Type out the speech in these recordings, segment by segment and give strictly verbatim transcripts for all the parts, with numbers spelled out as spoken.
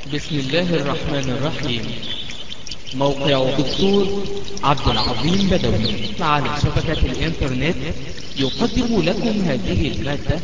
بسم الله الرحمن الرحيم. موقع دكتور عبد العظيم بدوي على شبكة الإنترنت يقدم لكم هذه المادة.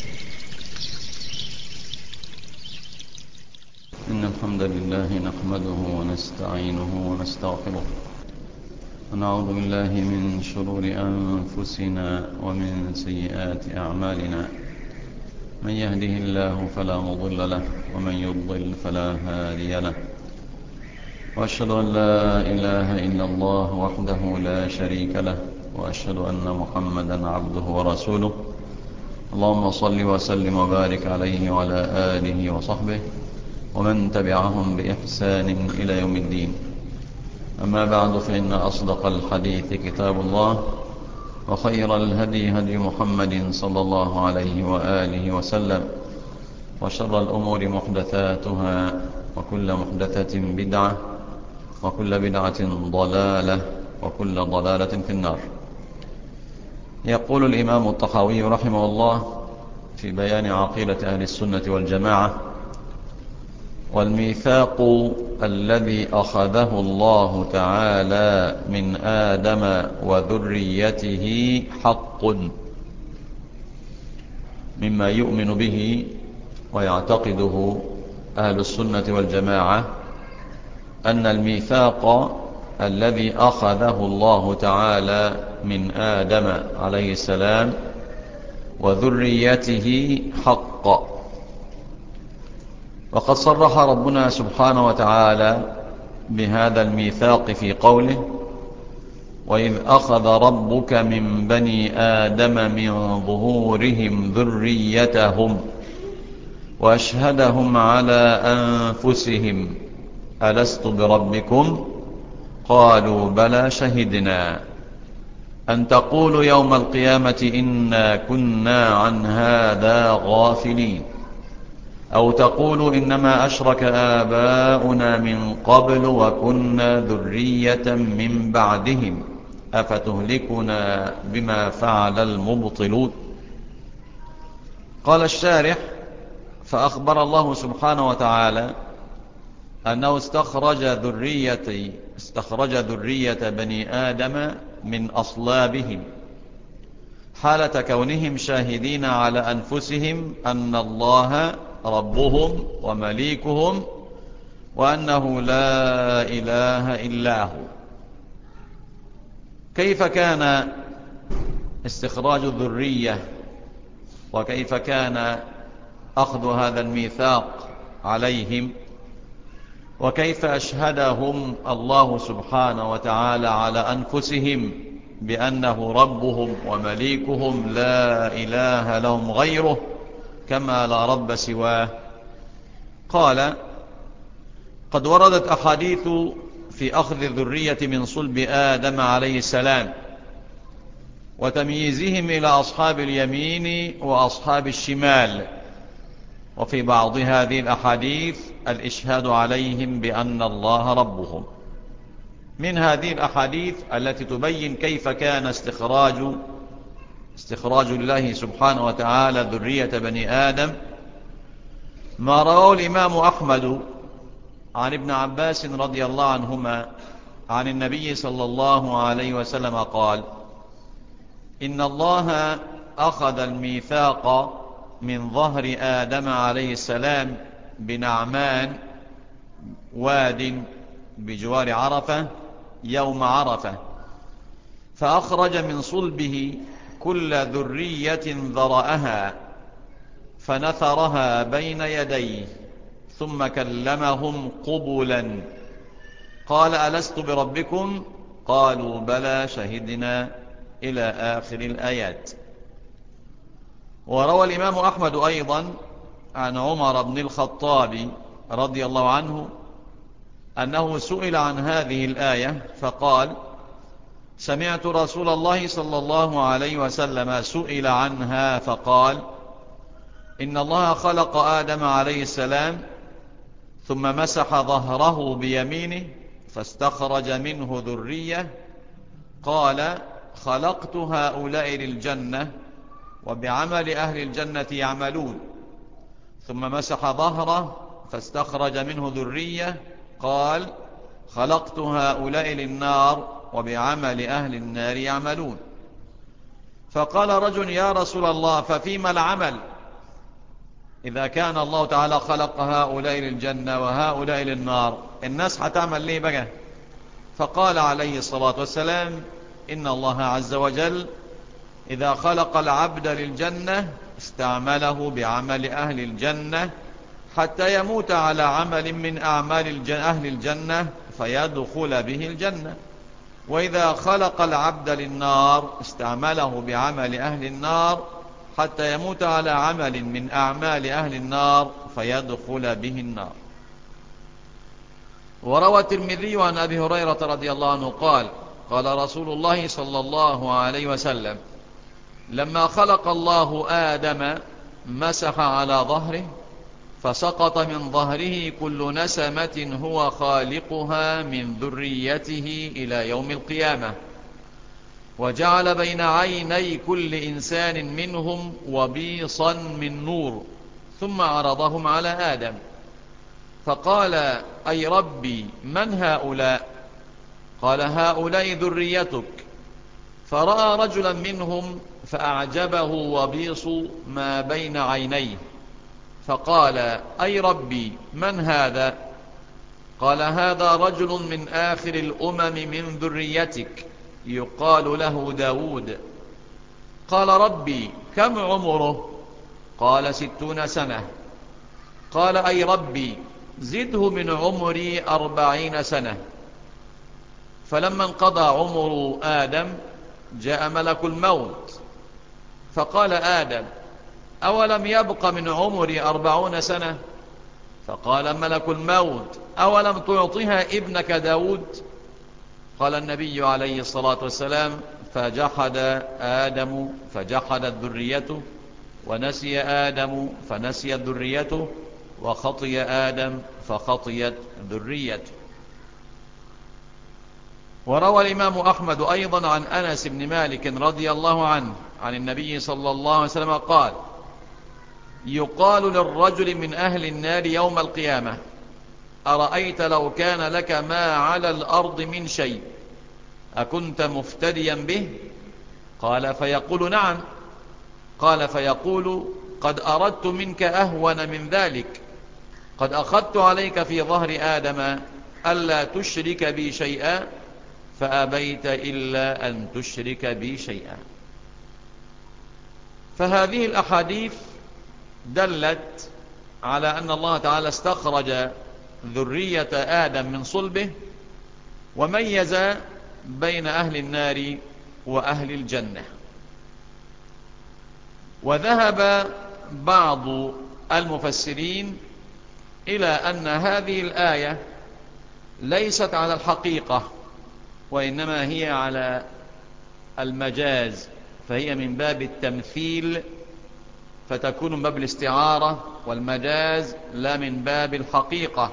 إن الحمد لله نحمده ونستعينه ونستغفره ونعوذ بالله من شرور أنفسنا ومن سيئات أعمالنا. من يهده الله فلا مضل له ومن يضلل فلا هادي له، وأشهد أن لا إله إلا الله وحده لا شريك له، وأشهد أن محمدا عبده ورسوله. اللهم صل وسلم وبارك عليه وعلى آله وصحبه ومن تبعهم بإحسان إلى يوم الدين. أما بعد، فإن أصدق الحديث كتاب الله، وخير الهدي هدي محمد صلى الله عليه وآله وسلم، وشر الأمور محدثاتها، وكل محدثة بدعة، وكل بدعة ضلالة، وكل ضلالة في النار. يقول الإمام الطحاوي رحمه الله في بيان عقيدة أهل السنة والجماعة: والميثاق الذي أخذه الله تعالى من آدم وذريته حق، مما يؤمن به ويعتقده أهل السنة والجماعة أن الميثاق الذي أخذه الله تعالى من آدم عليه السلام وذريته حق. وقد صرح ربنا سبحانه وتعالى بهذا الميثاق في قوله: وإذ أخذ ربك من بني آدم من ظهورهم ذريتهم وأشهدهم على أنفسهم ألست بربكم قالوا بلى شهدنا أن تقولوا يوم القيامة إنا كنا عن هذا غافلين أو تقولوا إنما أشرك آباؤنا من قبل وكنا ذرية من بعدهم أفتهلكنا بما فعل المبطلون. قال الشارح: فأخبر الله سبحانه وتعالى أنه استخرج ذرية استخرج ذرية بني آدم من أصلابهم حالة كونهم شاهدين على أنفسهم أن الله ربهم ومليكهم وأنه لا إله إلا هو. كيف كان استخراج الذرية، وكيف كان أخذ هذا الميثاق عليهم، وكيف أشهدهم الله سبحانه وتعالى على أنفسهم بأنه ربهم ومليكهم لا إله لهم غيره كما لا رب سواه؟ قال: قد وردت أحاديث في أخذ الذرية من صلب آدم عليه السلام وتمييزهم إلى أصحاب اليمين وأصحاب الشمال، وفي بعض هذه الأحاديث الإشهاد عليهم بأن الله ربهم. من هذه الأحاديث التي تبين كيف كان استخراج استخراج الله سبحانه وتعالى ذرية بني آدم ما رواه الإمام أحمد عن ابن عباس رضي الله عنهما عن النبي صلى الله عليه وسلم قال: إن الله أخذ الميثاق من ظهر آدم عليه السلام بنعمان واد بجوار عرفة يوم عرفة، فأخرج من صلبه كل ذرية ذرأها فنثرها بين يديه ثم كلمهم قبلا قال: ألست بربكم قالوا بلى شهدنا، إلى آخر الآيات. وروى الإمام أحمد أيضا عن عمر بن الخطاب رضي الله عنه أنه سئل عن هذه الآية فقال: سمعت رسول الله صلى الله عليه وسلم سئل عنها فقال: إن الله خلق آدم عليه السلام ثم مسح ظهره بيمينه فاستخرج منه ذرية، قال: خلقت هؤلاء للجنة وبعمل أهل الجنة يعملون، ثم مسح ظهره فاستخرج منه ذرية قال خلقت هؤلاء للنار وبعمل أهل النار يعملون. فقال رجل يا رسول الله ففيما العمل إذا كان الله تعالى خلق هؤلاء للجنة وهؤلاء للنار الناس هتعمل ليه بقى؟ فقال عليه الصلاة والسلام إن الله عز وجل إذا خلق العبد للجنة استعمله بعمل أهل الجنة حتى يموت على عمل من أعمال أهل الجنة فيدخل به الجنة، وإذا خلق العبد للنار استعمله بعمل أهل النار حتى يموت على عمل من أعمال أهل النار فيدخل به النار. وروى الترمذي عن أبي هريرة رضي الله عنه قال قال رسول الله صلى الله عليه وسلم لما خلق الله آدم مسح على ظهره فسقط من ظهره كل نسمة هو خالقها من ذريته إلى يوم القيامة، وجعل بين عيني كل إنسان منهم وبيصا من نور، ثم عرضهم على آدم فقال أي ربي من هؤلاء؟ قال هؤلاء ذريتك. فرأى رجلا منهم فأعجبه وبيص ما بين عينيه فقال أي ربي من هذا؟ قال هذا رجل من آخر الأمم من ذريتك يقال له داود. قال ربي كم عمره؟ قال ستون سنة. قال أي ربي زده من عمري أربعين سنة. فلما انقضى عمر آدم جاء ملك الموت فقال آدم أولم يبق من عمري أربعون سنة؟ فقال ملك الموت أولم تعطيها ابنك داود؟ قال النبي عليه الصلاة والسلام فجحد آدم فجحدت ذريته، ونسي آدم فنسيت ذريته، وخطي آدم فخطيت ذريته. وروى الإمام أحمد أيضا عن أنس بن مالك رضي الله عنه عن النبي صلى الله عليه وسلم قال يقال للرجل من أهل النار يوم القيامة أرأيت لو كان لك ما على الأرض من شيء أكنت مفتديا به؟ قال فيقول نعم. قال فيقول قد أردت منك أهون من ذلك، قد أخذت عليك في ظهر آدم ألا تشرك بي شيئا فأبيت إلا أن تشرك بي شيئا. فهذه الأحاديث دلت على أن الله تعالى استخرج ذرية آدم من صلبه وميز بين أهل النار وأهل الجنة. وذهب بعض المفسرين إلى أن هذه الآية ليست على الحقيقة وإنما هي على المجاز، فهي من باب التمثيل فتكون من باب الاستعارة، والمجاز لا من باب الحقيقة.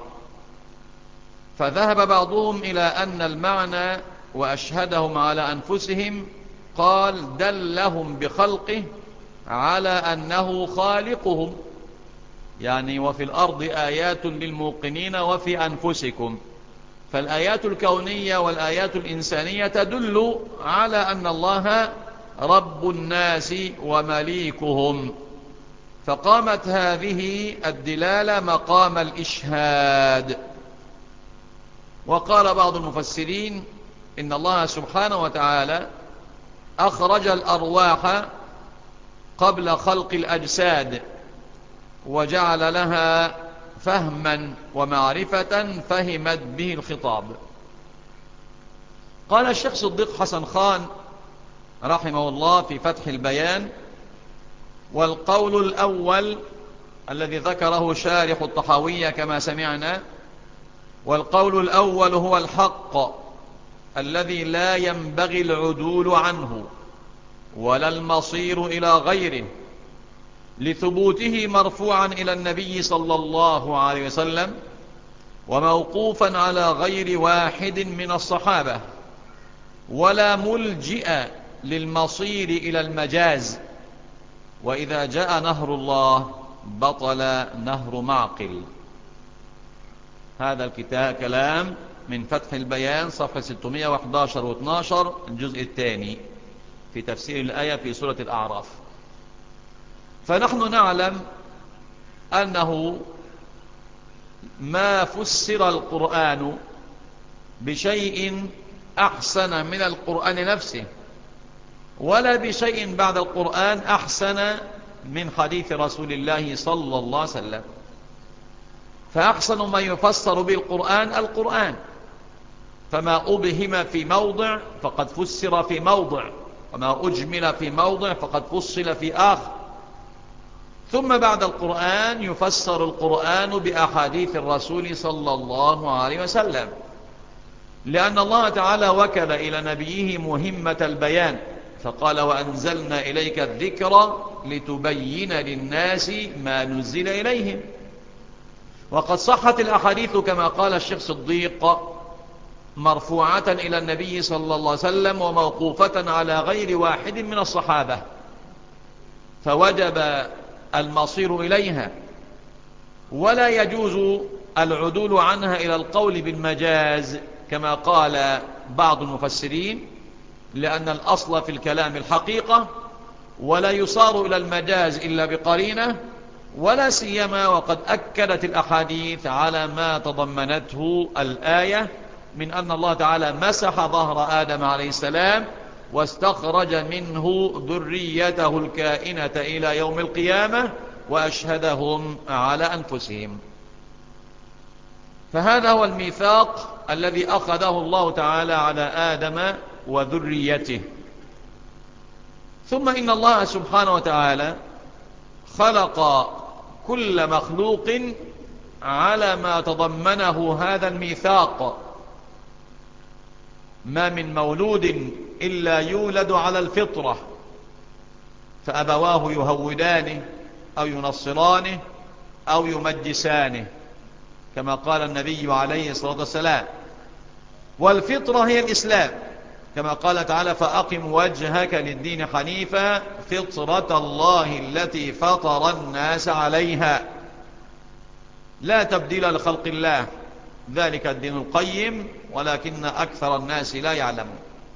فذهب بعضهم إلى أن المعنى وأشهدهم على أنفسهم قال دلهم بخلقه على أنه خالقهم، يعني وفي الأرض آيات للموقنين وفي أنفسكم. فالآيات الكونية والآيات الإنسانية تدل على أن الله رب الناس ومليكهم، فقامت هذه الدلالة مقام الإشهاد. وقال بعض المفسرين إن الله سبحانه وتعالى أخرج الأرواح قبل خلق الأجساد وجعل لها فهما ومعرفة فهمت به الخطاب. قال الشيخ صديق حسن خان رحمه الله في فتح البيان والقول الأول الذي ذكره شارح الطحاوية كما سمعنا، والقول الأول هو الحق الذي لا ينبغي العدول عنه ولا المصير إلى غيره، لثبوته مرفوعا إلى النبي صلى الله عليه وسلم وموقوفا على غير واحد من الصحابة، ولا ملجئ للمصير إلى المجاز. وإذا جاء نهر الله بطل نهر معقل. هذا الكتاب كلام من فتح البيان صفحة ستمائة وأحد عشر واثناشر الجزء الثاني في تفسير الآية في سورة الأعراف. فنحن نعلم أنه ما فسر القرآن بشيء أحسن من القرآن نفسه، ولا بشيء بعد القرآن أحسن من حديث رسول الله صلى الله عليه وسلم. فأحسن ما يفسر به القرآن القرآن، فما أبهم في موضع فقد فسر في موضع، وما أجمل في موضع فقد فصل في آخر. ثم بعد القرآن يفسر القرآن بأحاديث الرسول صلى الله عليه وسلم، لأن الله تعالى وكل إلى نبيه مهمة البيان، فقال وأنزلنا إليك الذكر لتبين للناس ما نزل إليهم. وقد صحت الأحاديث كما قال الشيخ صديق مرفوعة إلى النبي صلى الله عليه وسلم وموقوفة على غير واحد من الصحابة، فوجب المصير إليها، ولا يجوز العدول عنها إلى القول بالمجاز كما قال بعض المفسرين، لأن الأصل في الكلام الحقيقة، ولا يصار إلى المجاز إلا بقرينة، ولا سيما وقد أكدت الأحاديث على ما تضمنته الآية من أن الله تعالى مسح ظهر آدم عليه السلام واستخرج منه ذريته الكائنة إلى يوم القيامة وأشهدهم على أنفسهم. فهذا هو الميثاق الذي أخذه الله تعالى على آدم وذريته. ثم إن الله سبحانه وتعالى خلق كل مخلوق على ما تضمنه هذا الميثاق. ما من مولود إلا يولد على الفطرة، فأبواه يهودانه أو ينصرانه أو يمجسانه كما قال النبي عليه الصلاة والسلام. والفطرة هي الإسلام كما قال تعالى فأقم وجهك للدين حنيفا فطرة الله التي فطر الناس عليها لا تبديل لخلق الله ذلك الدين القيم ولكن أكثر الناس لا يعلمون.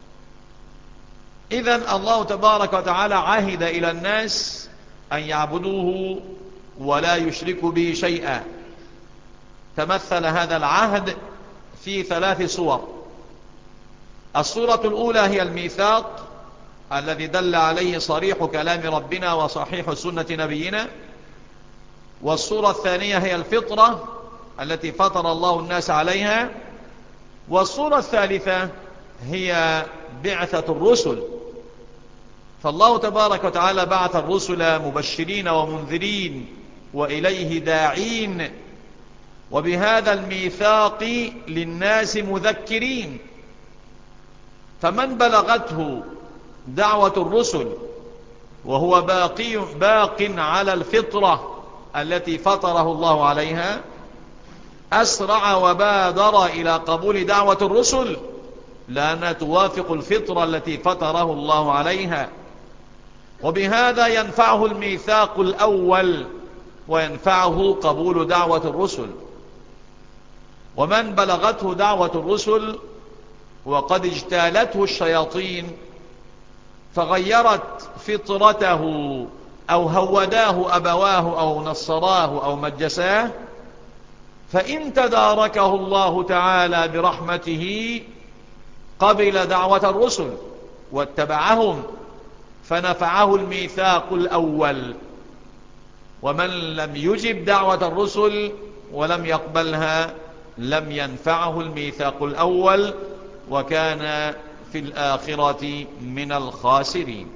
إذن الله تبارك وتعالى عهد إلى الناس أن يعبدوه ولا يشركوا به شيئا. تمثل هذا العهد في ثلاث صور. الصورة الأولى هي الميثاق الذي دل عليه صريح كلام ربنا وصحيح سنة نبينا. والصورة الثانية هي الفطرة التي فطر الله الناس عليها. والصورة الثالثة هي بعثة الرسل، فالله تبارك وتعالى بعث الرسل مبشرين ومنذرين وإليه داعين، وبهذا الميثاق للناس مذكرين. فمن بلغته دعوة الرسل وهو باقي باق على الفطرة التي فطره الله عليها أسرع وبادر إلى قبول دعوة الرسل، لأنها توافق الفطرة التي فطره الله عليها. وبهذا ينفعه الميثاق الأول وينفعه قبول دعوة الرسل. ومن بلغته دعوة الرسل وقد اجتالته الشياطين فغيرت فطرته أو هوداه أبواه أو نصراه أو مجساه، فإن تداركه الله تعالى برحمته قبل دعوة الرسل واتبعهم فنفعه الميثاق الأول. ومن لم يجب دعوة الرسل ولم يقبلها لم ينفعه الميثاق الأول وكان في الآخرة من الخاسرين.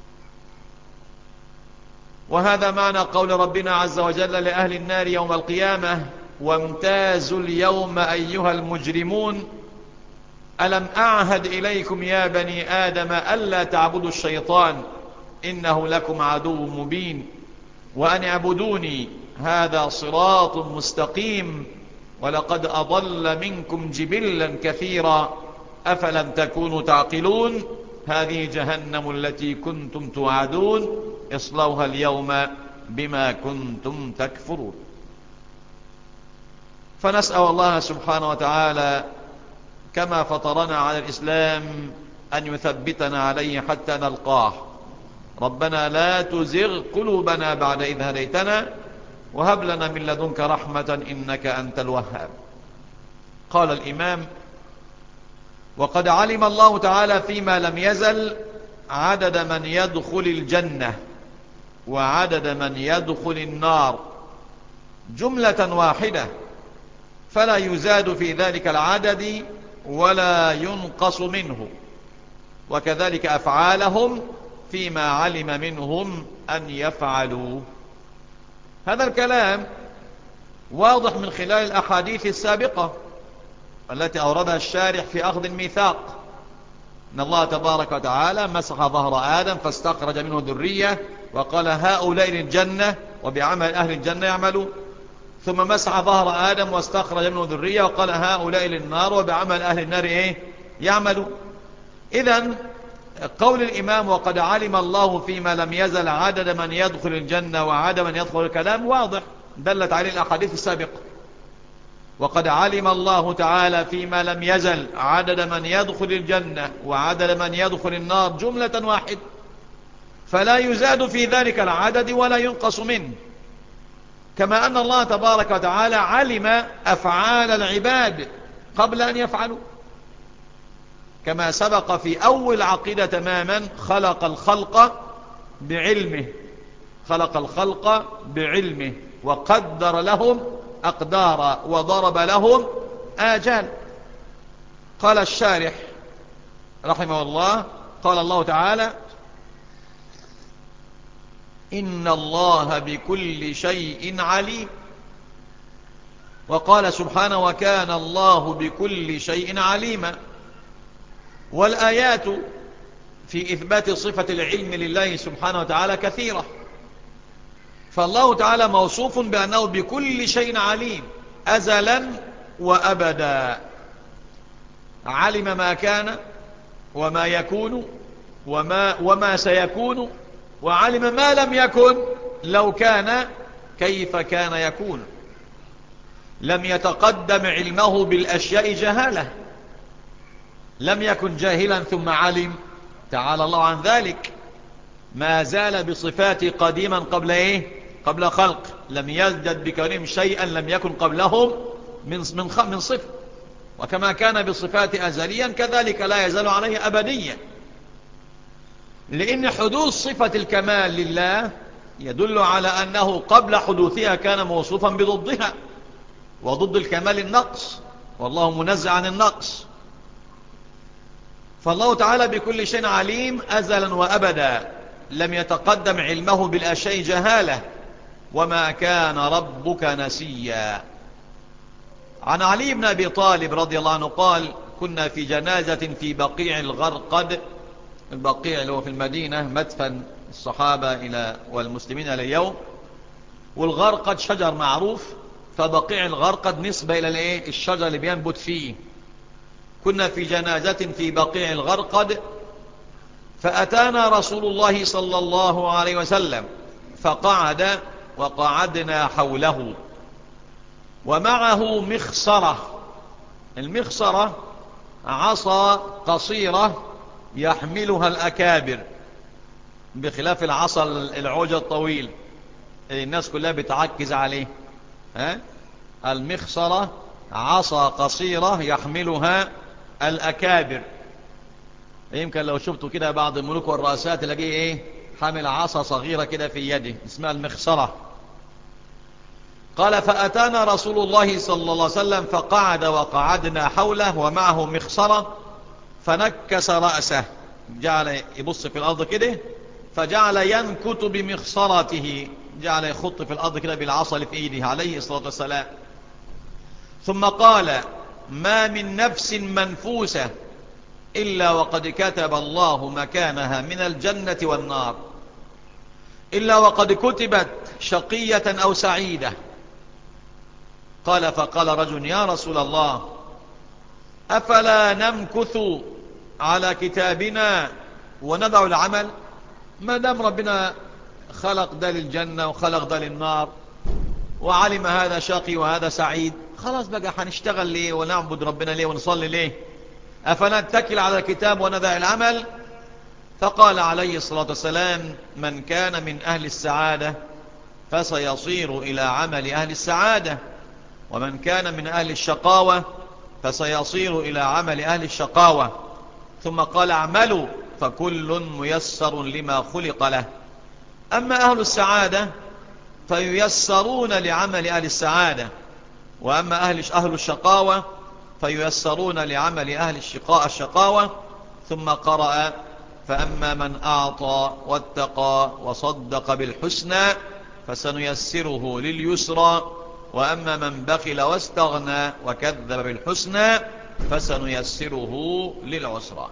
وهذا معنى قول ربنا عز وجل لأهل النار يوم القيامة وامتازوا اليوم أيها المجرمون ألم أعهد إليكم يا بني آدم ألا تعبدوا الشيطان إنه لكم عدو مبين وأن اعبدوني هذا صراط مستقيم ولقد أضل منكم جبلا كثيرا أفلم تكونوا تعقلون هذه جهنم التي كنتم توعدون اصلوها اليوم بما كنتم تكفرون. فنسأل الله سبحانه وتعالى كما فطرنا على الإسلام أن يثبتنا عليه حتى نلقاه. ربنا لا تزغ قلوبنا بعد إذ هديتنا وهب لنا من لدنك رحمة إنك أنت الوهاب. قال الإمام: وقد علم الله تعالى فيما لم يزل عدد من يدخل الجنة وعدد من يدخل النار جملة واحدة، فلا يزاد في ذلك العدد ولا ينقص منه، وكذلك أفعالهم فيما علم منهم أن يفعلوا. هذا الكلام واضح من خلال الأحاديث السابقة التي أوردها الشارح في أخذ الميثاق، إن الله تبارك وتعالى مسح ظهر آدم فاستخرج منه ذرية وقال هؤلاء للجنة وبعمل أهل الجنة يعملون، ثم مسح ظهر آدم واستخرج منه ذرية وقال هؤلاء للنار وبعمل أهل النار إيه يعملون. إذن قول الإمام وقد علم الله فيما لم يزل عدد من يدخل الجنة وعدد من يدخل الكلام واضح، دلت عليه الأحاديث السابقة. وقد علم الله تعالى فيما لم يزل عدد من يدخل الجنة وعدد من يدخل النار جملة واحدة، فلا يزاد في ذلك العدد ولا ينقص منه، كما أن الله تبارك وتعالى علم أفعال العباد قبل أن يفعلوا، كما سبق في أول عقيدة تماما: خلق الخلق بعلمه، خلق الخلق بعلمه وقدر لهم أقدارا وضرب لهم آجال. قال الشارح رحمه الله: قال الله تعالى: إن الله بكل شيء عليم. وقال سبحانه: وكان الله بكل شيء عليما. والآيات في إثبات صفة العلم لله سبحانه وتعالى كثيرة، فالله تعالى موصوف بأنه بكل شيء عليم أزلا وأبدا، علم ما كان وما يكون وما, وما سيكون، وعلم ما لم يكن لو كان كيف كان يكون. لم يتقدم علمه بالأشياء جهالة، لم يكن جاهلا ثم علم، تعالى الله عن ذلك. ما زال بصفات قديما قبل إيه؟ قبل خلق، لم يزدد بكونهم شيئا لم يكن قبلهم من من من صفة، وكما كان بصفات أزليا كذلك لا يزال عليه أبديا، لأن حدوث صفة الكمال لله يدل على أنه قبل حدوثها كان موصوفا بضدها، وضد الكمال النقص، والله منزع عن النقص. فالله تعالى بكل شيء عليم أزلا وأبدا، لم يتقدم علمه بالأشياء جهالة، وما كان ربك نسيا. عن علي بن أبي طالب رضي الله عنه قال: كنا في جنازة في بقيع الغرقد، البقيع اللي هو في المدينة مدفن الصحابة إلى والمسلمين إلى اليوم، والغرقد شجر معروف، فبقيع الغرقد نسبة إلى الايه الشجر اللي بينبت فيه. كنا في جنازة في بقيع الغرقد، فأتانا رسول الله صلى الله عليه وسلم فقعد وقعدنا حوله، ومعه مخصرة. المخصرة عصا قصيرة يحملها الأكابر، بخلاف العصا العوجة الطويل الناس كلها بتعكز عليه. ها؟ المخصرة عصا قصيرة يحملها الأكابر. يمكن لو شفتوا كده بعض الملوك والرئاسات تلاقيه ايه حامل عصا صغيرة كده في يده اسمها المخصرة. قال: فأتانا رسول الله صلى الله عليه وسلم فقعد وقعدنا حوله ومعه مخصرة، فنكس رأسه، جعل يبص في الأرض كده، فجعل ينكت بمخصرته، جعل يخط في الأرض كده بالعصا اللي في إيده عليه الصلاة والسلام. ثم قال: ما من نفس منفوسة إلا وقد كتب الله مكانها من الجنة والنار، إلا وقد كتبت شقية أو سعيدة. قال: فقال رجل: يا رسول الله، أفلا نمكث على كتابنا وندع العمل؟ ما دام ربنا خلق ده للجنة وخلق ده للنار وعلم هذا شقي وهذا سعيد، خلاص بقى هنشتغل ليه ونعبد ربنا ليه ونصلي ليه؟ أفنتكل على الكتاب وندع العمل؟ فقال عليه الصلاة والسلام: من كان من أهل السعادة فسيصير إلى عمل أهل السعادة، ومن كان من أهل الشقاوة فسيصير إلى عمل أهل الشقاوة. ثم قال: اعملوا فكل ميسر لما خلق له. أما أهل السعادة فييسرون لعمل أهل السعادة، وأما أهل أهل الشقاوة فييسرون لعمل أهل الشقاء الشقاوة. ثم قرأ: فأما من أعطى واتقى وصدق بالحسنى فسنيسره لليسرى، وأما من بخل واستغنى وكذب بالحسنى فسنيسره للعسرى.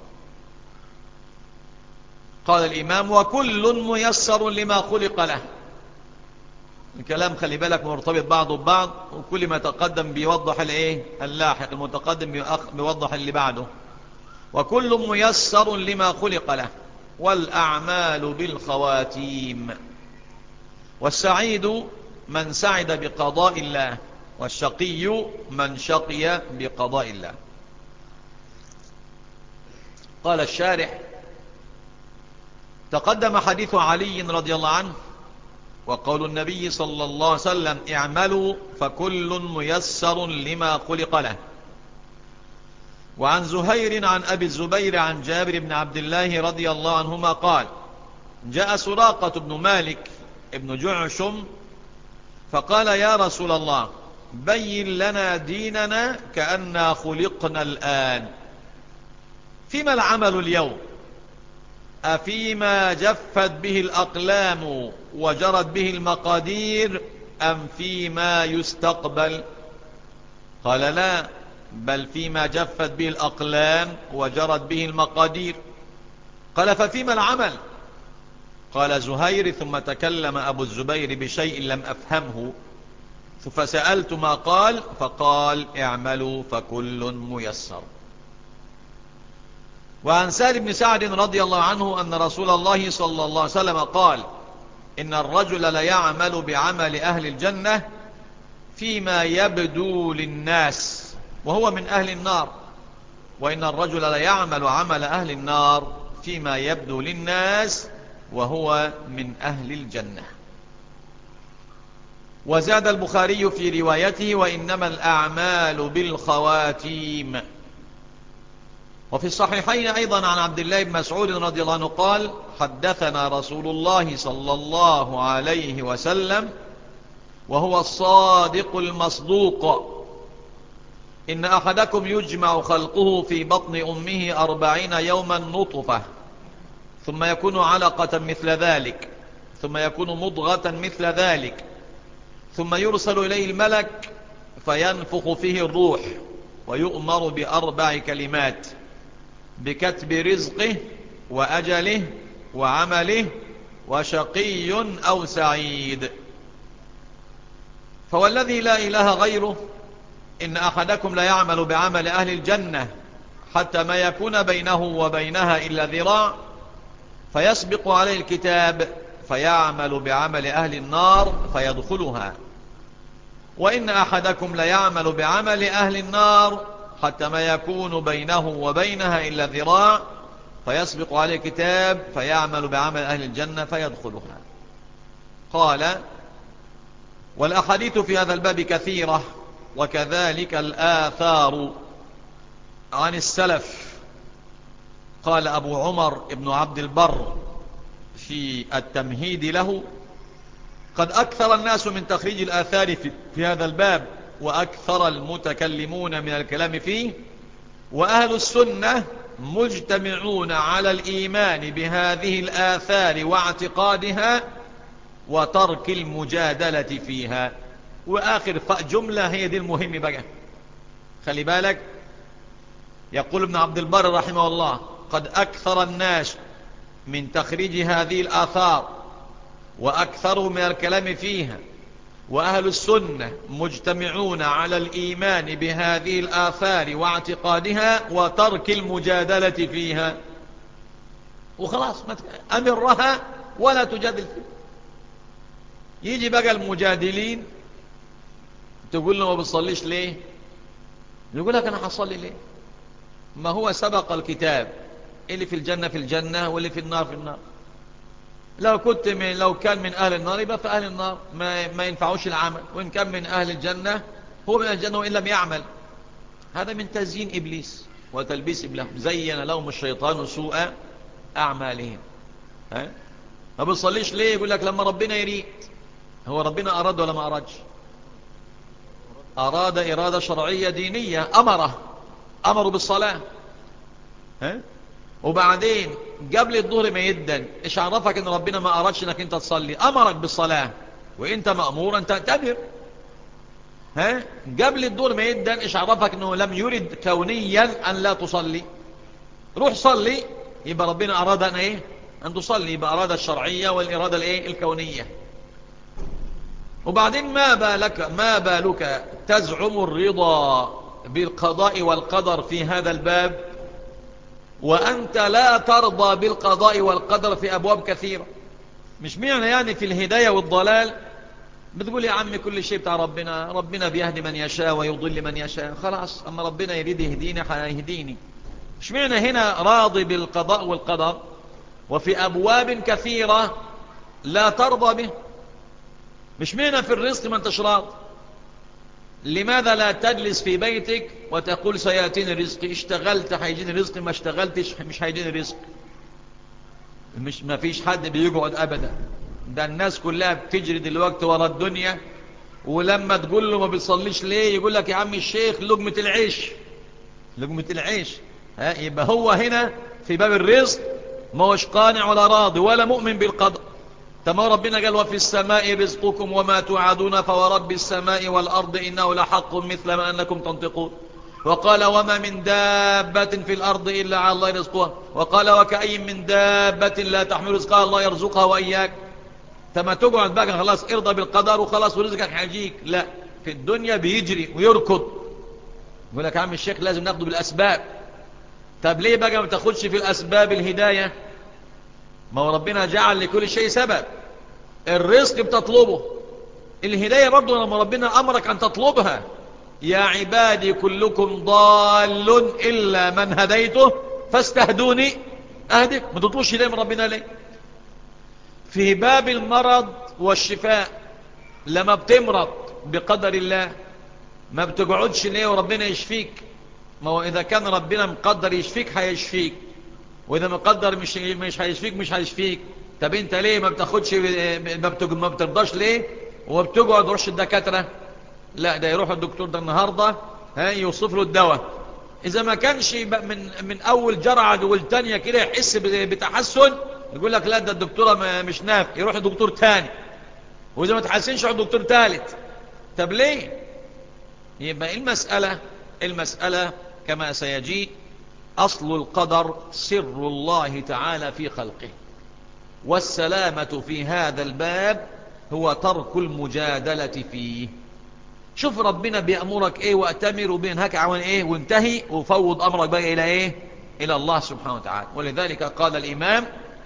قال الإمام: وكل ميسر لما خلق له. الكلام خلي بالك مرتبط بعضه ببعض، وكل ما تقدم بيوضح الايه اللاحق، المتقدم بيوضح اللي بعده. وكل ميسر لما خلق له، والأعمال بالخواتيم. والسعيد من سعد بقضاء الله، والشقي من شقي بقضاء الله. قال الشارح: تقدم حديث علي رضي الله عنه وقول النبي صلى الله عليه وسلم: اعملوا فكل ميسر لما خلق له. وعن زهير عن أبي الزبير عن جابر بن عبد الله رضي الله عنهما قال: جاء سراقة بن مالك ابن جعشم فقال: يا رسول الله، بين لنا ديننا كأننا خلقنا الآن. فيما العمل اليوم؟ أفيما جفت به الأقلام وجرت به المقادير، أم فيما يستقبل؟ قال: لا، بل فيما جفت به الأقلام وجرت به المقادير. قال: ففيما العمل؟ قال زهير: ثم تكلم أبو الزبير بشيء لم أفهمه، فسألت ما قال، فقال: اعملوا فكل ميسر. وعن سهل بن سعد رضي الله عنه أن رسول الله صلى الله عليه وسلم قال: إن الرجل ليعمل بعمل أهل الجنة فيما يبدو للناس وهو من أهل النار، وإن الرجل ليعمل عمل أهل النار فيما يبدو للناس وهو من أهل الجنة. وزاد البخاري في روايته: وإنما الأعمال بالخواتيم. وفي الصحيحين أيضا عن عبد الله بن مسعود رضي الله عنه قال: حدثنا رسول الله صلى الله عليه وسلم وهو الصادق المصدوق: إن أحدكم يجمع خلقه في بطن أمه أربعين يوما نطفة، ثم يكون علقة مثل ذلك، ثم يكون مضغة مثل ذلك، ثم يرسل إليه الملك فينفخ فيه الروح، ويؤمر بأربع كلمات: بكتب رزقه وأجله وعمله وشقي أو سعيد. فوالذي لا إله غيره إن أحدكم لا يعمل بعمل أهل الجنة حتى ما يكون بينه وبينها إلا ذراع، فيسبق عليه الكتاب فيعمل بعمل أهل النار فيدخلها، وإن أحدكم لا يعمل بعمل أهل النار حتى ما يكون بينه وبينها إلا ذراع، فيسبق عليه الكتاب فيعمل بعمل أهل الجنة فيدخلها. قال: والأحاديث في هذا الباب كثيرة، وكذلك الآثار عن السلف. قال أبو عمر ابن عبد البر في التمهيد له: قد أكثر الناس من تخريج الآثار في, في هذا الباب، وأكثر المتكلمون من الكلام فيه، وأهل السنة مجتمعون على الإيمان بهذه الآثار واعتقادها وترك المجادلة فيها. وآخر جملة هي دي المهم بقى، خلي بالك. يقول ابن عبد البر رحمه الله: قد أكثر الناس من تخريج هذه الآثار وأكثر من الكلام فيها، وأهل السنة مجتمعون على الإيمان بهذه الآثار واعتقادها وترك المجادلة فيها. وخلاص أمرها ولا تجادل فيها. يجي بقى المجادلين تقول له ما بتصليش ليه؟ يقول لك انا هصلي ليه؟ ما هو سبق الكتاب، اللي في الجنة في الجنة واللي في النار في النار. لو كنت من لو كان من أهل النار يبقى في أهل النار ما, ما ينفعوش العمل، وإن كان من أهل الجنة هو من الجنة وإن لم يعمل. هذا من تزيين إبليس وتلبيس إبليس. زين لهم الشيطان سوء أعمالهم. ها؟ ما بتصليش ليه؟ يقول لك لما ربنا يريد. هو ربنا أراد ولا ما أرادش؟ أراد إرادة شرعية دينية، أمره أمره بالصلاة. ها؟ وبعدين قبل الظهر ما يدن إيش عرفك إن ربنا ما أرادش إنك أنت تصلي؟ أمرك بالصلاة وإنت مأمور أن تعتبر. ها؟ قبل الظهر ما يدن إيش عرفك إنه لم يرد كونيا أن لا تصلي؟ روح صلي. يبقى ربنا أراد أن إيه؟ أن تصلي. يبقى أراد الشرعية والإرادة الإيه؟ الكونية. وبعدين ما بالك ما بالك تزعم الرضا بالقضاء والقدر في هذا الباب وأنت لا ترضى بالقضاء والقدر في أبواب كثيرة. مش معنى يعني في الهداية والضلال بتقول يا عمي كل شيء بتاع ربنا، ربنا بيهدي من يشاء ويضل من يشاء، خلاص أما ربنا يريد يهديني هيهديني. مش معنى هنا راضي بالقضاء والقدر وفي أبواب كثيرة لا ترضى به. مش معنى في الرزق ما انتش راضي. لماذا لا تجلس في بيتك وتقول سيأتيني رزق؟ اشتغلت هيجيني رزق، ما اشتغلتش مش هيجيني رزق. مش ما فيش حد بيقعد أبدا. ده الناس كلها بتجري دلوقتي ورا الدنيا، ولما تقول له ما بيصليش ليه يقول لك يا عم الشيخ لقمة العيش. لقمة العيش. ها؟ يبقى هو هنا في باب الرزق ما هوش قانع ولا راضي ولا مؤمن بالقدر. تما ربنا قال وفي السماء رزقكم وما توعدون فورب السماء والأرض إنه لحق مثل ما أنكم تنطقون. وقال وما من دابة في الأرض إلا على الله رزقها. وقال وكأي من دابة لا تحمل رزقها الله يرزقها وإياك. تما تقعد بقى خلاص ارضى بالقدر وخلاص ورزقك هيجيك. لا، في الدنيا بيجري ويركض. يقول لك يا عم الشيخ لازم ناخده بالأسباب. طب ليه بقى ما تاخدش في الأسباب الهداية؟ ما هو ربنا جعل لكل شيء سبب. الرزق بتطلبه، الهداية برضو لما ربنا أمرك أن تطلبها. يا عبادي كلكم ضال إلا من هديته فاستهدوني أهدك. ما تطلبش هداية من ربنا ليه؟ في باب المرض والشفاء لما بتمرض بقدر الله ما بتقعدش ليه وربنا يشفيك؟ ما هو إذا كان ربنا مقدر يشفيك هيشفيك، وإذا مقدر مش مش هيشفيك مش هيشفيك. طب انت ليه ما بتاخدش ما بترضاش ليه وبتقعد روش الدكاترة؟ لا، ده يروح الدكتور ده النهاردة ها يوصف له الدواء. إذا ما كانش من من أول جرعة والتانية كده يحس بتحسن يقول لك لا ده الدكتورة مش نافع، يروح الدكتور تاني. وإذا ما تحسنش يروح الدكتور ثالث. طب ليه؟ يبقى المسألة المسألة كما سيجي أصل القدر سر الله تعالى في خلقه، والسلامة في هذا الباب هو ترك المجادلة فيه. شوف ربنا بيأمرك ايه وأتمر وبينهاك عن ايه وانتهي وفوض أمرك بقى إلى ايه؟ إلى الله سبحانه وتعالى. ولذلك قال الإمام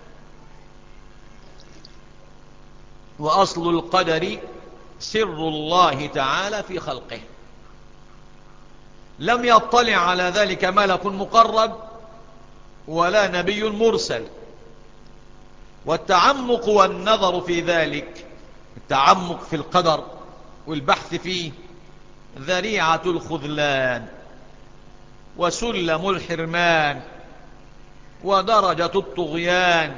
وأصل القدر سر الله تعالى في خلقه. لم يطلع على ذلك ملك مقرب ولا نبي مرسل. والتعمق والنظر في ذلك، التعمق في القدر والبحث فيه ذريعة الخذلان وسلم الحرمان ودرجة الطغيان.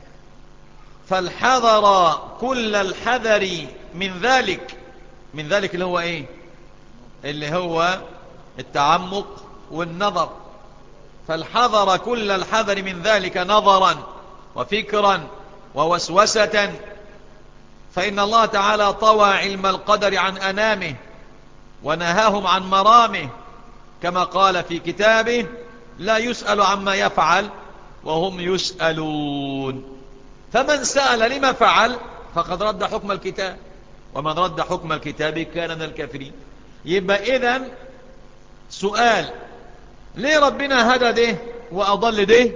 فالحذر كل الحذر من ذلك. من ذلك اللي هو ايه؟ اللي هو التعمق والنظر. فالحذر كل الحذر من ذلك نظرا وفكرا ووسوسة. فإن الله تعالى طوى علم القدر عن أنامه ونهاهم عن مرامه، كما قال في كتابه لا يسأل عما يفعل وهم يسألون. فمن سأل لما فعل فقد رد حكم الكتاب، ومن رد حكم الكتاب كان من الكافرين. يبقى إذن سؤال ليه ربنا هدى ده وأضل ده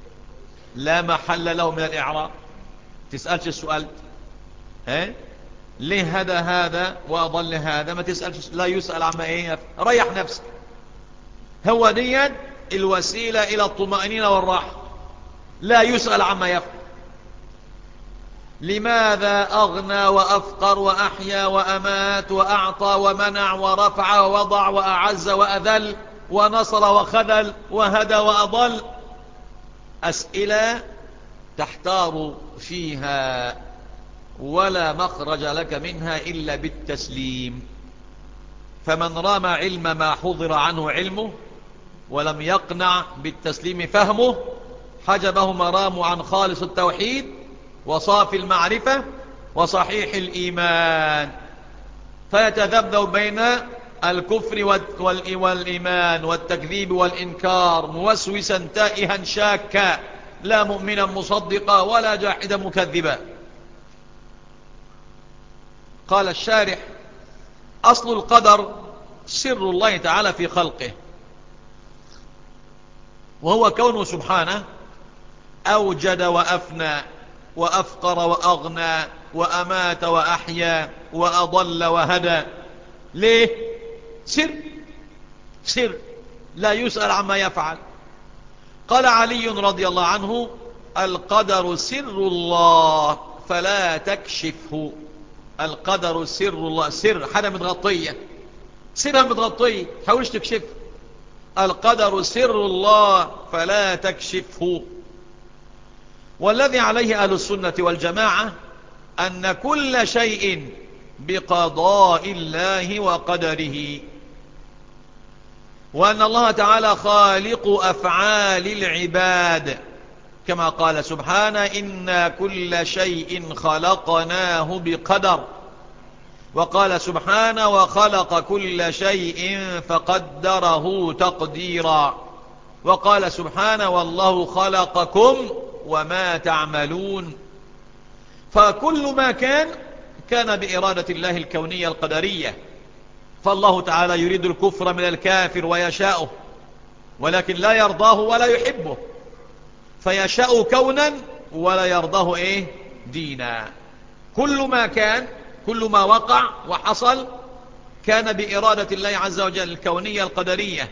لا محل له من الإعراب. تسألش السؤال ها؟ ليه هدى هذا وأضل هذا؟ ما تسألش، لا يسأل عما ايه، ريح نفسك. هو دي الوسيلة إلى الطمأنينة والراحة، لا يسأل عما يفعل. لماذا أغنى وأفقر وأحيا وأمات وأعطى ومنع ورفع ووضع وأعز وأذل ونصر وخذل وهدى وأضل؟ أسئلة تحتار فيها ولا مخرج لك منها إلا بالتسليم. فمن رام علم ما حضر عنه علمه ولم يقنع بالتسليم فهمه، حجبه مرام عن خالص التوحيد وصافي المعرفة وصحيح الإيمان، فيتذبذب بين الكفر والإيمان والتكذيب والإنكار، موسوسا تائها شاكا، لا مؤمنا مصدقا ولا جاحدا مكذبا. قال الشارح: أصل القدر سر الله تعالى في خلقه، وهو كونه سبحانه أوجد وأفنى وأفقر وأغنى وأمات وأحيا وأضل وهدى. ليه؟ سر، سر لا يسأل عما يفعل. قال علي رضي الله عنه: القدر سر الله فلا تكشفه. القدر سر الله، سر حاجة متغطية، سرها متغطية، حاولش تكشفه. القدر سر الله فلا تكشفه. والذي عليه أهل السنة والجماعة أن كل شيء بقضاء الله وقدره، وأن الله تعالى خالق أفعال العباد، كما قال سبحانه: إنا كل شيء خلقناه بقدر. وقال سبحانه: وخلق كل شيء فقدره تقديرا. وقال سبحانه: والله خلقكم وما تعملون. فكل ما كان كان بإرادة الله الكونية القدرية. فالله تعالى يريد الكفر من الكافر ويشاءه، ولكن لا يرضاه ولا يحبه، فيشاء كونا ولا يرضاه ايه دينا. كل ما كان، كل ما وقع وحصل كان بإرادة الله عز وجل الكونية القدرية.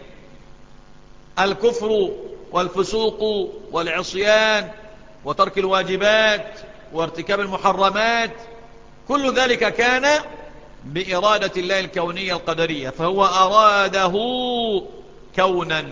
الكفر والفسوق والعصيان وترك الواجبات وارتكاب المحرمات، كل ذلك كان بإرادة الله الكونية القدرية، فهو أراده كونا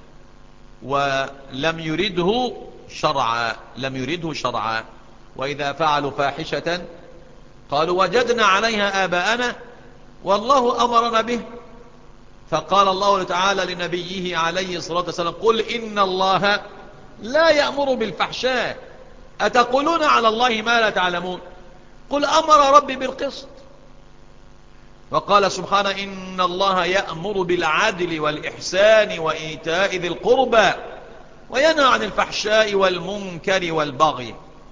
ولم يرده شرعا، لم يرده شرعا. وإذا فعلوا فاحشة قالوا وجدنا عليها آباءنا والله أمرنا به. فقال الله تعالى لنبيه عليه الصلاة والسلام: قل إن الله لا يأمر بالفحشاء أتقولون على الله ما لا تعلمون، قل أمر ربي بالقسط. وقال سبحانه: إن الله يأمر بالعدل والإحسان وإيتاء ذي القربى وينهى عن الفحشاء والمنكر والبغي.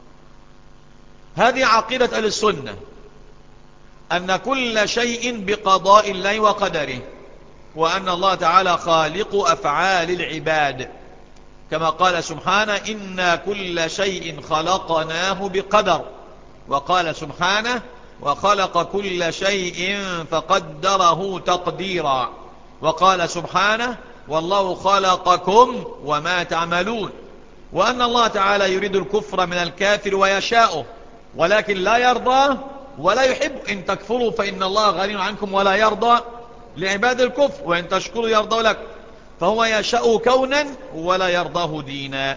هذه عقيدة أهل السنة، أن كل شيء بقضاء الله وقدره، وأن الله تعالى خالق أفعال العباد، كما قال سبحانه: إنا كل شيء خلقناه بقدر. وقال سبحانه: وخلق كل شيء فقدره تقديرا. وقال سبحانه: والله خلقكم وما تعملون. وأن الله تعالى يريد الكفر من الكافر ويشاءه، ولكن لا يرضى ولا يحب. إن تكفروا فإن الله غني عنكم ولا يرضى لعباد الكفر، وإن تشكروا يرضوا لك. فهو يشاء كونا ولا يرضاه دينا.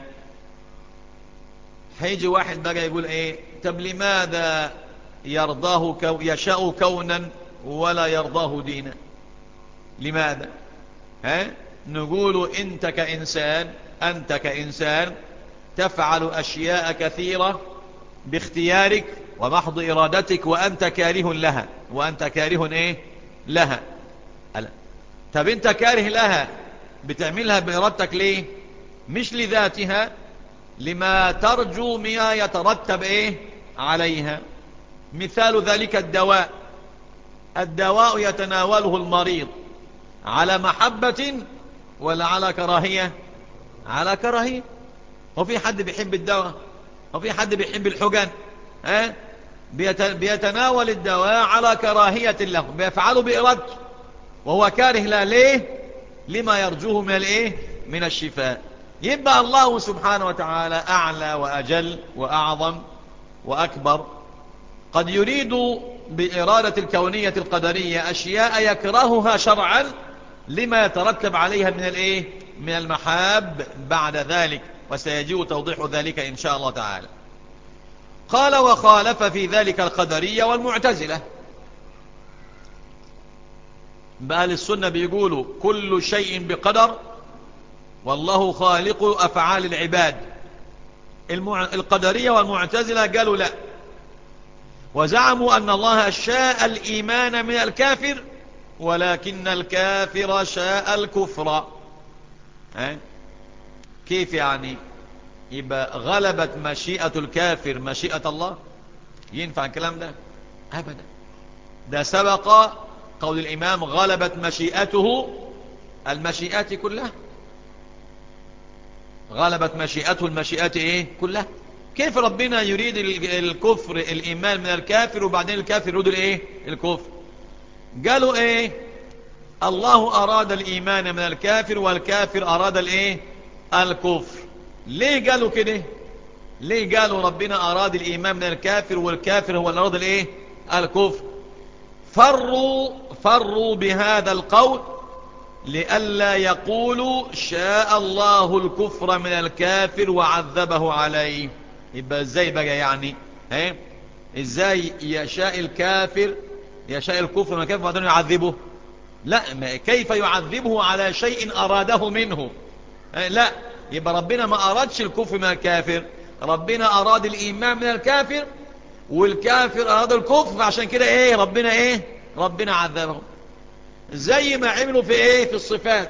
هيجي واحد بقى يقول ايه: طب لماذا يرضاه كو يشاء كونا ولا يرضاه دينا؟ لماذا؟ ها؟ نقول انت كإنسان، انت كإنسان تفعل اشياء كثيرة باختيارك ومحض ارادتك وانت كاره لها، وانت كاره ايه لها. طب انت كاره لها بتعملها بإرادتك ليه؟ مش لذاتها، لما ترجو ما يترتب ايه عليها. مثال ذلك الدواء. الدواء يتناوله المريض على محبة ولا على كراهية؟ على كراهية. هو في حد بيحب الدواء؟ هو في حد بيحب الحقن؟ ها؟ بيتناول الدواء على كراهية له، بيفعله بإرادته وهو كاره لا ليه لما يرجوه من الايه من الشفاء. يبقى الله سبحانه وتعالى أعلى وأجل وأعظم وأكبر قد يريد بإرادة الكونية القدرية أشياء يكرهها شرعا لما يترتب عليها من الايه من المحاب بعد ذلك، وسيجيء توضيح ذلك إن شاء الله تعالى. قال وخالف في ذلك القدرية والمعتزلة. بأهل السنة بيقولوا كل شيء بقدر والله خالق أفعال العباد. المع... القدرية والمعتزلة قالوا لا، وزعموا أن الله شاء الإيمان من الكافر ولكن الكافر شاء الكفر. ها؟ كيف يعني؟ يبقى غلبت مشيئة الكافر مشيئة الله؟ ينفع الكلام ده؟ أبدا. ده سبق قول الإمام غلبت مشيئته المشيئات كلها. غلبت مشيئته المشيئات إيه؟ كلها. كيف ربنا يريد الكفر الإيمان من الكافر وبعدين الكافر يريد الإيه؟ الكفر؟ قالوا إيه؟ الله أراد الإيمان من الكافر والكافر أراد الإيه؟ الكفر. ليه قالوا كده؟ ليه قالوا ربنا أراد الإيمان من الكافر والكافر هو اللي أراد الإيه؟ الكفر؟ فروا فروا بهذا القول لئلا يقولوا شاء الله الكفر من الكافر وعذبه عليه. يبقى ازاي بقى يعني؟ ها؟ ازاي يشاء الكافر يشاء الكفر من الكافر وبعدين يعذبه؟ لا، كيف يعذبه على شيء أراده منه؟ لا، يبقى ربنا ما أرادش الكفر من الكافر، ربنا أراد الإيمان من الكافر والكافر أراد الكفر، عشان كده إيه ربنا إيه ربنا عذبهم. زي ما عملوا في إيه في الصفات،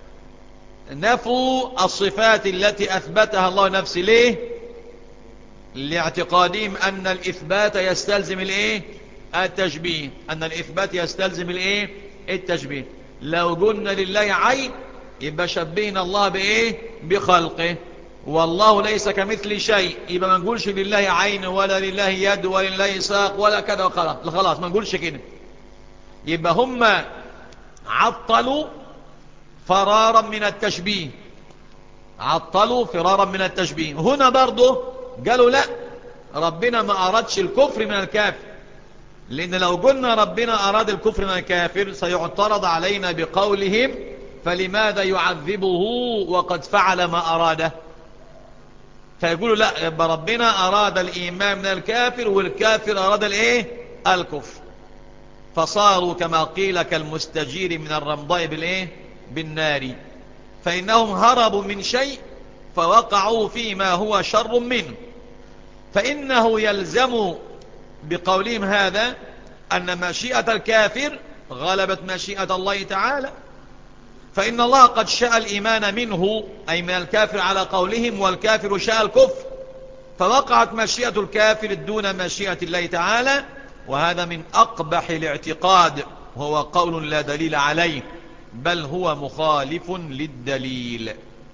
نفوا الصفات التي أثبتها الله نفسه. ليه؟ لاعتقادهم أن الإثبات يستلزم الإيه التشبيه، أن الإثبات يستلزم الإيه التشبيه. لو قلنا لله عين يبقى شبهنا الله بإيه بخلقه، والله ليس كمثل شيء، يبقى ما نقولش لله عين ولا لله يد ولا لله ساق ولا كذا وخلاص، خلاص ما نقولش كده. يبقى هم عطلوا فرارا من التشبيه، عطلوا فرارا من التشبيه. هنا برضه قالوا لا، ربنا ما أرادش الكفر من الكافر، لأن لو قلنا ربنا أراد الكفر من الكافر سيعترض علينا بقولهم فلماذا يعذبه وقد فعل ما أراده؟ فيقولوا لا، يبقى ربنا أراد الإيمان من الكافر والكافر أراد الإيه الكفر، فصاروا كما قيل كالمستجير من الرمضاء بالإيه بالنار، فإنهم هربوا من شيء فوقعوا فيما هو شر منه. فإنه يلزم بقولهم هذا أن مشيئة الكافر غلبت مشيئة الله تعالى، فإن الله قد شاء الإيمان منه أي من الكافر على قولهم، والكافر شاء الكفر، فوقعت مشيئة الكافر دون مشيئة الله تعالى، وهذا من أقبح الاعتقاد، وهو قول لا دليل عليه بل هو مخالف للدليل.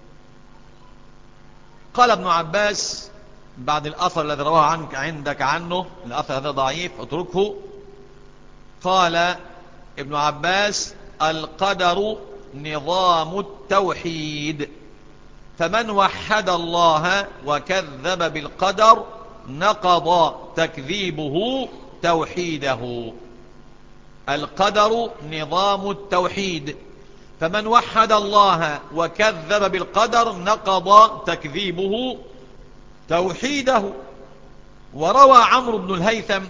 قال ابن عباس بعد الأثر الذي رواه عنك عندك عنه، الأثر هذا ضعيف اتركه. قال ابن عباس القدر نظام التوحيد، فمن وحد الله وكذب بالقدر نقض تكذيبه توحيده. القدر نظام التوحيد، فمن وحد الله وكذب بالقدر نقض تكذيبه توحيده. وروى عمرو بن الهيثم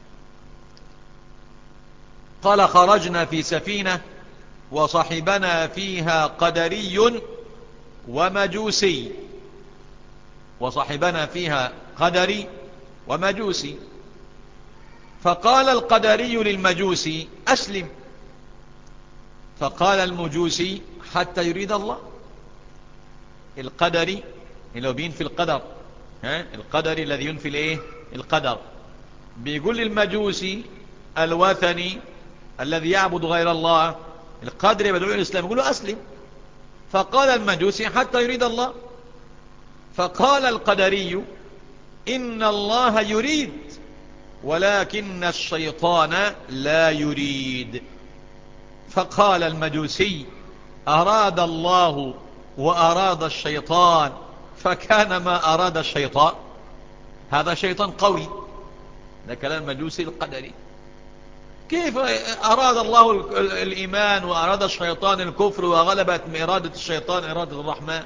قال خرجنا في سفينة وصحبنا فيها قدري ومجوسي، وصحبنا فيها قدري ومجوسي، فقال القدري للمجوسي أسلم، فقال المجوسي حتى يريد الله. القدري اللي بين في القدر، ها القدري الذي ينفي الايه القدر، بيقول للمجوسي الوثني الذي يعبد غير الله القدري يدعو الإسلام، يقول له أسلم، فقال المجوسي حتى يريد الله. فقال القدري إن الله يريد ولكن الشيطان لا يريد. فقال المجوسي: أراد الله وأراد الشيطان فكان ما أراد الشيطان. هذا شيطان قوي، ده كلام المجوسي القدري. كيف أراد الله الإيمان وأراد الشيطان الكفر وغلبت إرادة الشيطان إرادة الرحمن؟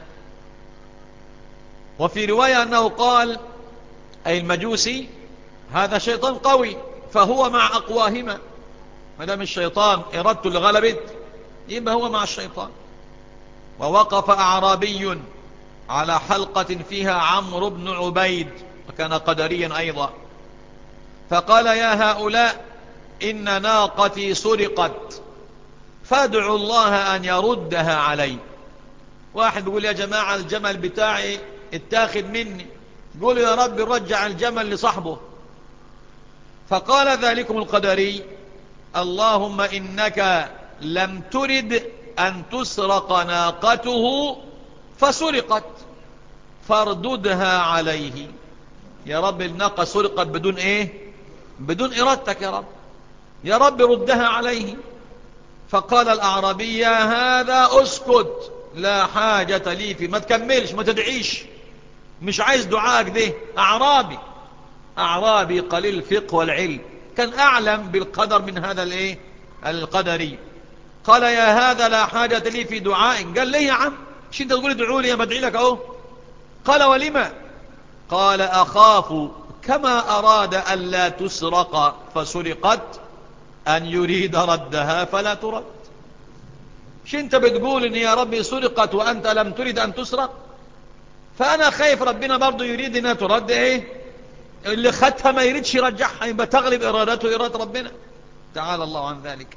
وفي رواية أنه قال، أي المجوسي: هذا شيطان قوي فهو مع أقواهما. ما دام الشيطان إرادته اللي غلبت يبقى هو مع الشيطان. ووقف أعرابي على حلقة فيها عمرو بن عبيد، وكان قدريا أيضا، فقال: يا هؤلاء، إن ناقتي سرقت فادعوا الله أن يردها علي. واحد بيقول: يا جماعة الجمل بتاعي اتاخد مني، قولوا يا رب رجع الجمل لصاحبه. فقال ذلكم القدري: اللهم إنك لم ترد أن تسرق ناقته فسرقت فارددها عليه. يا رب الناقة سرقت بدون ايه؟ بدون إرادتك يا رب، يا رب ردها عليه. فقال الأعرابي: يا هذا اسكت، لا حاجة لي في، ما تكملش، ما تدعيش، مش عايز دعاك ده. أعرابي أعرابي قليل الفقه والعلم، كان أعلم بالقدر من هذا الايه القدري. قال: يا هذا لا حاجة لي في دعائك. قال: ليه يا عم؟ مش انت تقول ادعوا لي؟ بدعي لك اهو. قال: ولما؟ قال: أخاف كما أراد أن لا تسرق فسرقت أن يريد ردها فلا ترد. مش انت بتقول ان يا ربي سرقت وأنت لم تريد أن تسرق؟ فأنا خايف ربنا برضو يريد انها ترد ايه، اللي خدها ما يريدش يرجعها، يبقى تغلب إرادته إرادة ربنا تعالى الله عن ذلك.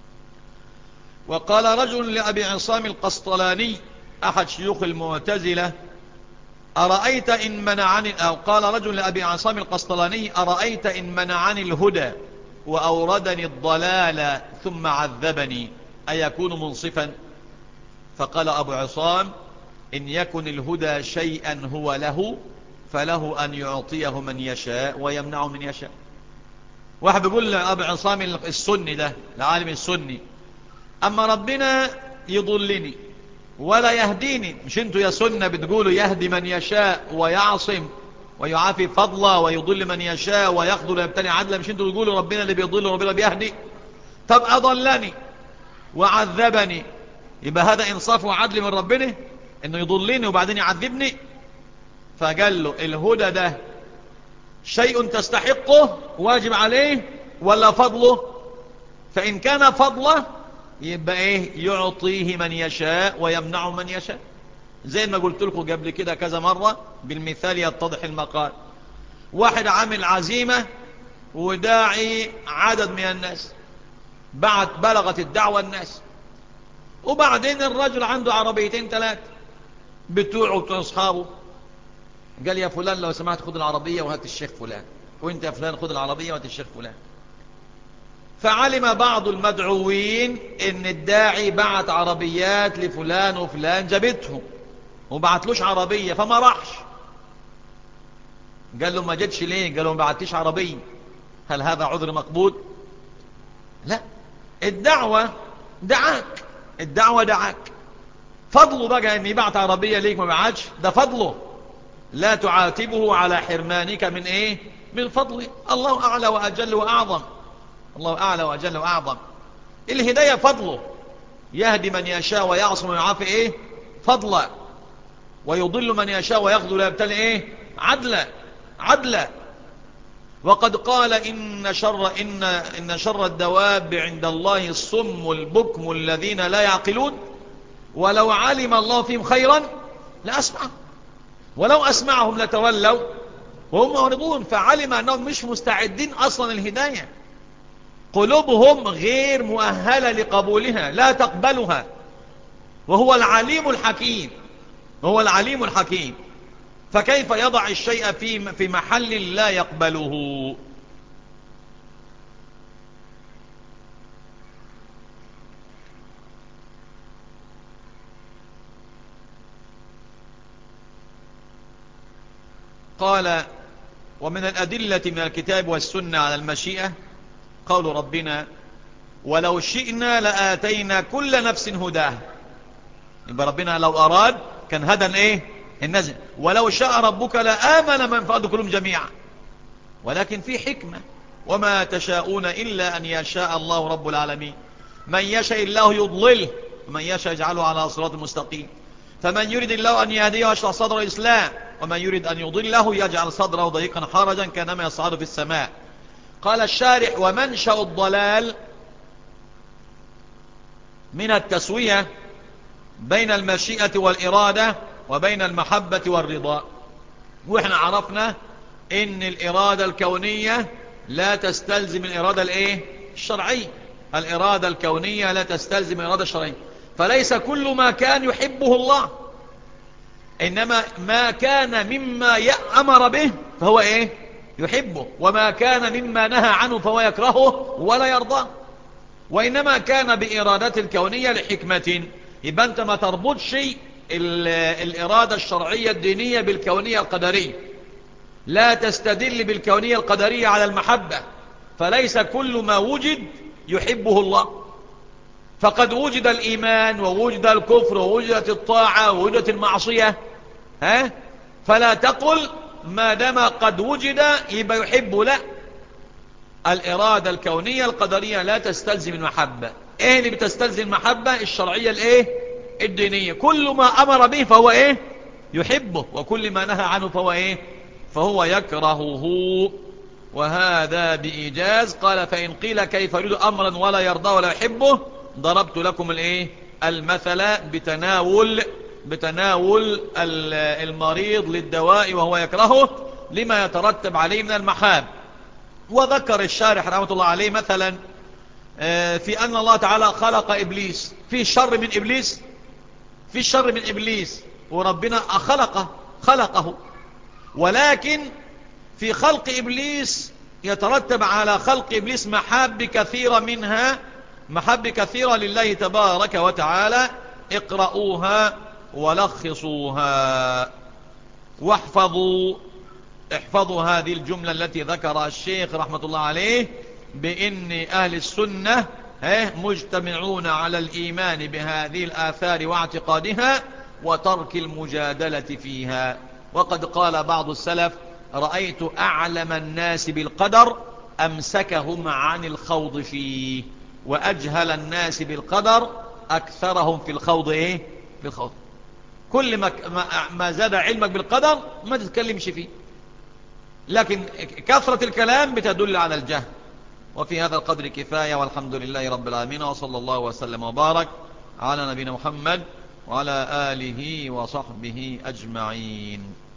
وقال رجل لأبي عصام القسطلاني أحد شيوخ المعتزلة: أرأيت إن منعني، أو قال رجل لأبي عصام القسطلاني: أرأيت إن منعني الهدى وأوردني الضلال ثم عذبني أيكون منصفا؟ فقال أبو عصام: إن يكن الهدى شيئا هو له فله أن يعطيه من يشاء ويمنعه من يشاء. واحد بيقول لأبو عصام السني ده، العالم السني: أما ربنا يضلني ولا يهديني، مش انتوا يا سنة بتقولوا يهدي من يشاء ويعصم ويعافي فضلا ويضل من يشاء ويخذل ويبتلي عدلا، مش انتوا بتقولوا ربنا اللي بيضل وربنا بيهدي؟ طب أضلني وعذبني، يبقى هذا إنصاف وعدل من ربنا انه يضلني وبعدين يعذبني؟ فقال له: الهدى ده شيء تستحقه واجب عليه ولا فضله؟ فإن كان فضله يبقى ايه؟ يعطيه من يشاء ويمنعه من يشاء. زي ما قلت لكم قبل كده كذا مرة بالمثال يتضح المقال. واحد عامل عزيمة وداعي عدد من الناس، بعد بلغت الدعوة الناس، وبعدين الرجل عنده عربيتين ثلاثة بتوعه وبتوع اصحابه. قال: يا فلان لو سمحت خد العربية وهات الشيخ فلان، وانت يا فلان خد العربية وهات الشيخ فلان. فعلم بعض المدعوين ان الداعي بعت عربيات لفلان وفلان جابتهم وبعتلوش عربية، فما راحش. قال له: ما جدش ليه؟ قال له: ما بعتليش عربية. هل هذا عذر مقبول؟ لا، الدعوة دعاك، الدعوة دعاك. فضله بقى ان يبعت عربية ليك ما بعتش، ده فضله، لا تعاتبه على حرمانك من ايه؟ من فضله. الله اعلى واجل واعظم، الله أعلى وأجل وأعظم. الهداية فضله، يهدي من يشاء ويعصم ويعافي إيه؟ فضلا، ويضل من يشاء ويخذل ويبتلي إيه؟ عدلا عدلا. وقد قال: إن شر, إن, إن شر الدواب عند الله الصم البكم الذين لا يعقلون، ولو علم الله فيهم خيرا لأسمعهم ولو أسمعهم لتولوا وهم معرضون. فعلم أنهم مش مستعدين أصلا الهداية، قلوبهم غير مؤهلة لقبولها، لا تقبلها، وهو العليم الحكيم، وهو العليم الحكيم. فكيف يضع الشيء في في محل لا يقبله؟ قال: ومن الأدلة من الكتاب والسنة على المشيئة قول ربنا ولو شئنا لآتينا كل نفس هداه. يبقى ربنا لو أراد كان هدى ايه الناس، ولو شاء ربك لآمن من في الأرض كلهم جميعا، ولكن في حكمة وما تشاءون إلا أن يشاء الله رب العالمين. من يشاء الله يضلله ومن يشاء يجعله على صراط مستقيم. فمن يريد الله أن يهديه يشرح صدر الإسلام، ومن يريد أن يضله يجعل صدره ضيقا حرجا كانما يصعد في السماء. قال الشارح ومنشأ الضلال من التسوية بين المشيئة والإرادة وبين المحبة والرضا. وإحنا عرفنا إن الإرادة الكونية لا تستلزم الإرادة الإيه؟ الشرعية. الإرادة الكونية لا تستلزم الإرادة الشرعية، فليس كل ما كان يحبه الله، إنما ما كان مما يأمر به فهو إيه؟ يحبه، وما كان مما نهى عنه فهو يكرهه ولا يرضاه. وإنما كان بإرادة الكونية لحكمة. يبقى أنت ما تربطش الإرادة الشرعية الدينية بالكونية القدرية، لا تستدل بالكونية القدرية على المحبة، فليس كل ما وجد يحبه الله. فقد وجد الإيمان ووجد الكفر ووجدت الطاعة ووجدت المعصية، ها؟ فلا تقل ما دام قد وجد يبقى يحبه، لا. الإرادة الكونية القدرية لا تستلزم المحبة. ايه اللي بتستلزم المحبة؟ الشرعية الايه؟ الدينية. كل ما أمر به فهو ايه؟ يحبه، وكل ما نهى عنه فهو ايه؟ فهو يكرهه. وهذا بإيجاز. قال فإن قيل كيف يريد أمرا ولا يرضى ولا يحبه ضربت لكم الايه؟ المثل بتناول بتناول المريض للدواء وهو يكرهه لما يترتب عليه من المحاب. وذكر الشارح رحمة الله عليه مثلا في أن الله تعالى خلق إبليس. في شر من إبليس؟ في شر من إبليس، وربنا خلقه خلقه ولكن في خلق إبليس يترتب على خلق إبليس محاب كثيرة، منها محاب كثيرة لله تبارك وتعالى. اقرأوها ولخصوها واحفظوا احفظوا هذه الجملة التي ذكرها الشيخ رحمة الله عليه، بأن أهل السنة مجتمعون على الإيمان بهذه الآثار واعتقادها وترك المجادلة فيها. وقد قال بعض السلف رأيت أعلم الناس بالقدر أمسكهم عن الخوض فيه، وأجهل الناس بالقدر أكثرهم في الخوض إيه؟ في الخوض. كل ما, ما زاد علمك بالقدر ما تتكلمش فيه، لكن كثرة الكلام بتدل على الجهل. وفي هذا القدر كفاية، والحمد لله رب العالمين، وصلى الله وسلم وبارك على نبينا محمد وعلى آله وصحبه أجمعين.